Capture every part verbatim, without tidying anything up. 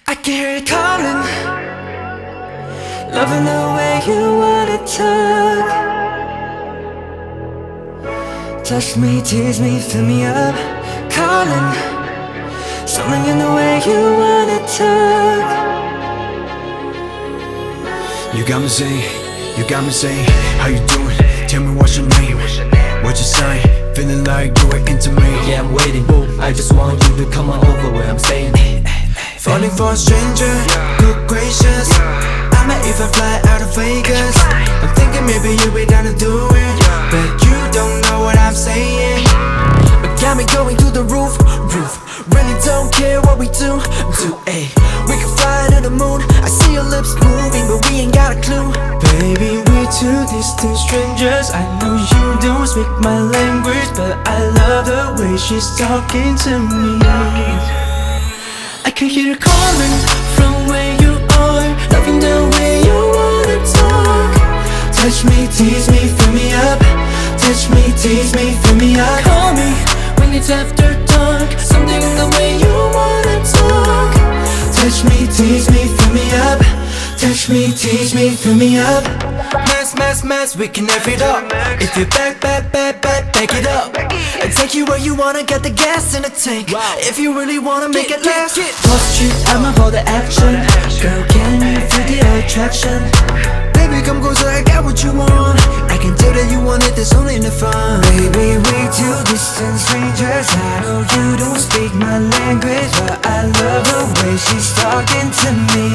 I can hear it calling, loving the way you wanna talk. Touch me, tease me, fill me up. Calling, something in the way you wanna talk. You got me saying, you got me saying, how you doing? Tell me what's your name, what's your sign? Feeling like you were into me. Yeah, I'm waiting, I just want you to come on over where I'm staying. Falling for a stranger, good gracious, I might even fly out of Vegas. I'm thinking maybe you'll be down to do it, but you don't know what I'm saying. Got me going through the roof, roof. Really don't care what we do, do, ayy. We can fly to the moon, I see your lips moving, but we ain't got a clue. Baby, we're two distant strangers. I know you don't speak my language, but I love the way she's talking to me. I can hear her calling from where you are, loving the way you wanna talk. Touch me, tease me, fill me up. Touch me, tease me, fill me up. Call me when it's after dark, something in the way you wanna talk. Touch me, tease me, fill me up. Touch me, tease me, fill me up. Mess, mess, mess, we can F it up. If you back, back, back, back, back it up, and take you where you wanna, get the gas in the tank. If you really wanna make it last, post you, I'm about the action. Girl, can you feel the attraction? Baby, come closer, I got what you want. I can tell that you want it, there's only enough fun. Baby, we two distant strangers. I know you don't speak my language, but I love the way she's talking to me.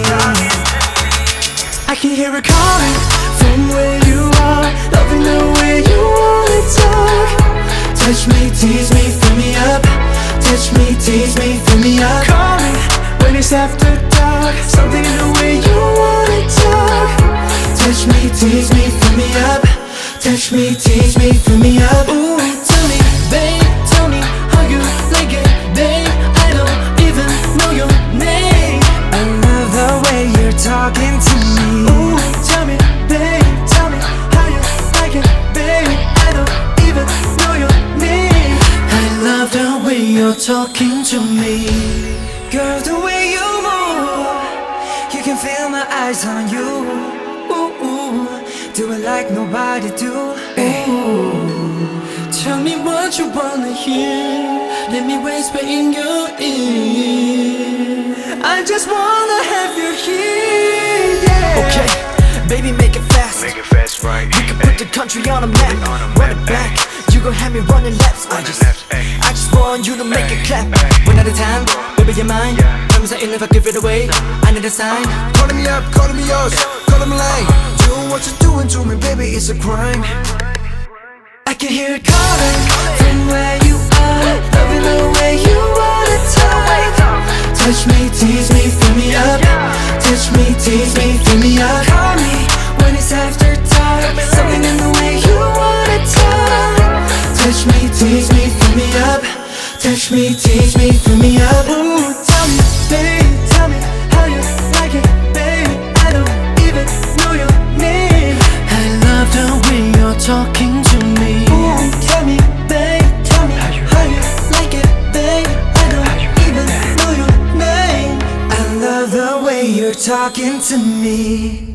I can hear her calling from where you are, loving the way you wanna talk. Touch me, tease me, fill me up. Touch me, tease me, fill me up. Call me when it's after dark, something in the way you wanna talk. Touch me, tease me, fill me up. Touch me, tease me, fill me up. Ooh, tell me, babe, tell me how you like it, babe. I don't even know your name. I love the way you're talking to me. Ooh, tell me, babe, tell me how you like it, babe. I don't even know your name. I love the way you're talking to me. Girl, the way you move, you can feel my eyes on you. Do it like nobody do. Ooh. Tell me what you wanna hear, let me whisper in your ear. I just wanna have you here, yeah. Okay, baby, make it fast. Make it fast, right? You can put the country on a map. Run it back, you gon' have me running laps. I just, I just want you to make it clap. One at a time, baby, you're mine. Promise I ain't never give it away. I need a sign. Calling me up, calling me yours, calling me late. Doing what you're doing to me, baby, it's a crime. I can hear it calling from where you are, loving the way you wanna talk. Touch me, tease me, fill me up. Touch me, tease me, fill me up. Call me when it's after dark, something in the way you wanna talk. Touch me, tease me, fill me up. Touch me, tease me, fill me up. Ooh, tell me, babe, tell me how you like it, babe. I don't even know your name. I love the way you're talking to me. Ooh, tell me, babe, tell me how you like it, babe. I don't even know your name. I love the way you're talking to me.